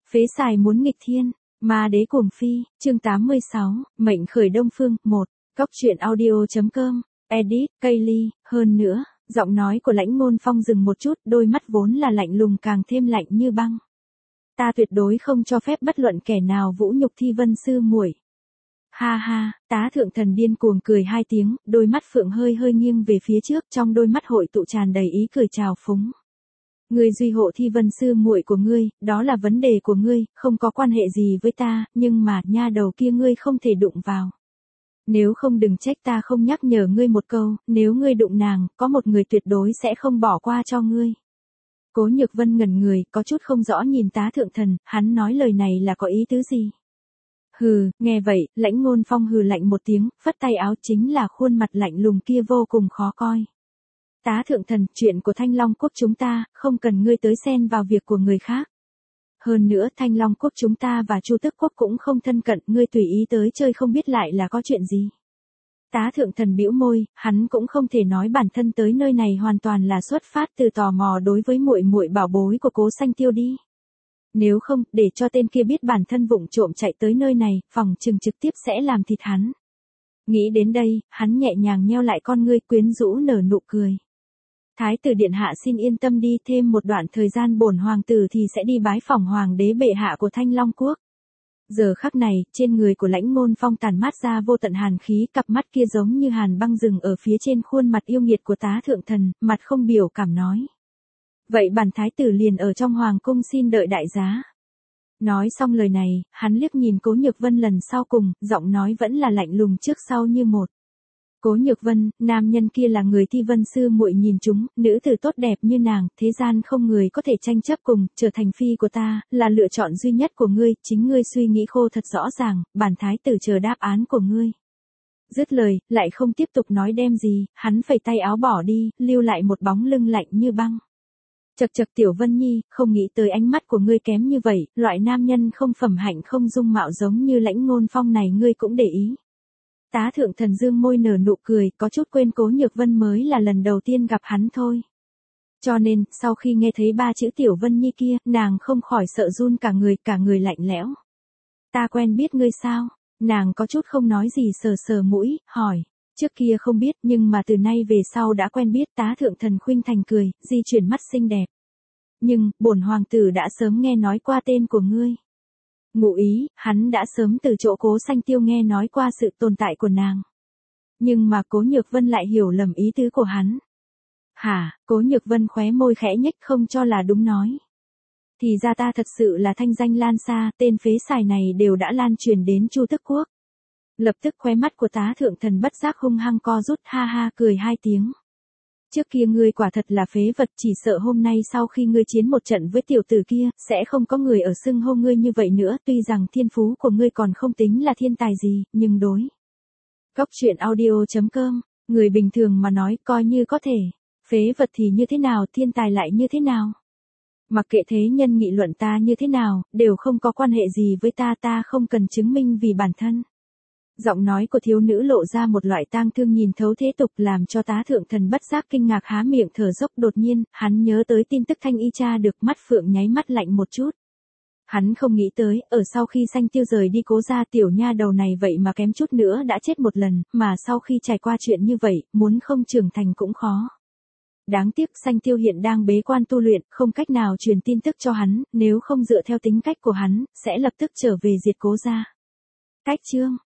Phế xài muốn nghịch thiên, ma đế cuồng phi, chương 86, mệnh khởi đông phương, 1, góc truyện audio.com, edit, Kaylee, hơn nữa, giọng nói của Lãnh Ngôn Phong dừng một chút, đôi mắt vốn là lạnh lùng càng thêm lạnh như băng. Ta tuyệt đối không cho phép bất luận kẻ nào vũ nhục Thi Vân sư muội. Ha ha, Tá Thượng Thần điên cuồng cười hai tiếng, đôi mắt phượng hơi hơi nghiêng về phía trước, trong đôi mắt hội tụ tràn đầy ý cười trào phúng. Ngươi duy hộ Thi Vân sư muội của ngươi, đó là vấn đề của ngươi, không có quan hệ gì với ta, nhưng mà nha đầu kia ngươi không thể đụng vào. Nếu không đừng trách ta không nhắc nhở ngươi một câu, nếu ngươi đụng nàng, có một người tuyệt đối sẽ không bỏ qua cho ngươi. Cố Nhược Vân ngẩn người, có chút không rõ nhìn Tá Thượng Thần, hắn nói lời này là có ý tứ gì? Hừ, nghe vậy, Lãnh Ngôn Phong hừ lạnh một tiếng, phất tay áo, chính là khuôn mặt lạnh lùng kia vô cùng khó coi. Tá Thượng Thần, chuyện của Thanh Long Quốc chúng ta, không cần ngươi tới xen vào việc của người khác. Hơn nữa, Thanh Long Quốc chúng ta và Chu Tước Quốc cũng không thân cận, ngươi tùy ý tới chơi không biết lại là có chuyện gì. Tá Thượng Thần bĩu môi, hắn cũng không thể nói bản thân tới nơi này hoàn toàn là xuất phát từ tò mò đối với muội muội bảo bối của Cố Xanh Tiêu đi. Nếu không, để cho tên kia biết bản thân vụng trộm chạy tới nơi này, phòng trừng trực tiếp sẽ làm thịt hắn. Nghĩ đến đây, hắn nhẹ nhàng nheo lại con ngươi, quyến rũ nở nụ cười. Thái tử điện hạ xin yên tâm đi, thêm một đoạn thời gian bổn hoàng tử thì sẽ đi bái phỏng hoàng đế bệ hạ của Thanh Long Quốc. Giờ khắc này, trên người của Lãnh Ngôn Phong tản mát ra vô tận hàn khí, cặp mắt kia giống như hàn băng rừng ở phía trên khuôn mặt yêu nghiệt của Tá Thượng Thần, mặt không biểu cảm nói. Vậy bản thái tử liền ở trong hoàng cung xin đợi đại giá. Nói xong lời này, hắn liếc nhìn Cố Nhược Vân lần sau cùng, giọng nói vẫn là lạnh lùng trước sau như một. Cố Nhược Vân, nam nhân kia là người Thi Vân sư muội nhìn chúng, nữ tử tốt đẹp như nàng, thế gian không người có thể tranh chấp cùng, trở thành phi của ta, là lựa chọn duy nhất của ngươi, chính ngươi suy nghĩ khô thật rõ ràng, bản thái tử chờ đáp án của ngươi. Dứt lời, lại không tiếp tục nói đem gì, hắn phẩy tay áo bỏ đi, lưu lại một bóng lưng lạnh như băng. Chậc chậc Tiểu Vân Nhi, không nghĩ tới ánh mắt của ngươi kém như vậy, loại nam nhân không phẩm hạnh không dung mạo giống như Lãnh Ngôn Phong này ngươi cũng để ý. Tá Thượng Thần dương môi nở nụ cười, có chút quên Cố Nhược Vân mới là lần đầu tiên gặp hắn thôi. Cho nên, sau khi nghe thấy ba chữ Tiểu Vân Nhi kia, nàng không khỏi sợ run cả người lạnh lẽo. Ta quen biết ngươi sao? Nàng có chút không nói gì sờ sờ mũi, hỏi. Trước kia không biết nhưng mà từ nay về sau đã quen biết. Tá Thượng Thần khuynh thành cười, di chuyển mắt xinh đẹp. Nhưng, bổn hoàng tử đã sớm nghe nói qua tên của ngươi. Ngụ ý, hắn đã sớm từ chỗ Cố Xanh Tiêu nghe nói qua sự tồn tại của nàng. Nhưng mà Cố Nhược Vân lại hiểu lầm ý tứ của hắn. Hả, Cố Nhược Vân khóe môi khẽ nhếch không cho là đúng nói. Thì ra ta thật sự là thanh danh lan xa, tên phế xài này đều đã lan truyền đến Chu Tước Quốc. Lập tức khóe mắt của Tá Thượng Thần bất giác hung hăng co rút, ha ha cười hai tiếng. Trước kia ngươi quả thật là phế vật, chỉ sợ hôm nay sau khi ngươi chiến một trận với tiểu tử kia, sẽ không có người ở xưng hô ngươi như vậy nữa, tuy rằng thiên phú của ngươi còn không tính là thiên tài gì, nhưng đối. Góc truyện audio.com, người bình thường mà nói coi như có thể, phế vật thì như thế nào, thiên tài lại như thế nào. Mặc kệ thế nhân nghị luận ta như thế nào, đều không có quan hệ gì với ta, ta không cần chứng minh vì bản thân. Giọng nói của thiếu nữ lộ ra một loại tang thương nhìn thấu thế tục làm cho Tá Thượng Thần bất giác kinh ngạc há miệng thở dốc, đột nhiên, hắn nhớ tới tin tức Thanh Y tra được, mắt phượng nháy mắt lạnh một chút. Hắn không nghĩ tới, ở sau khi Xanh Tiêu rời đi Cố gia tiểu nha đầu này vậy mà kém chút nữa đã chết một lần, mà sau khi trải qua chuyện như vậy, muốn không trưởng thành cũng khó. Đáng tiếc Xanh Tiêu hiện đang bế quan tu luyện, không cách nào truyền tin tức cho hắn, nếu không dựa theo tính cách của hắn, sẽ lập tức trở về diệt Cố gia. Cách chương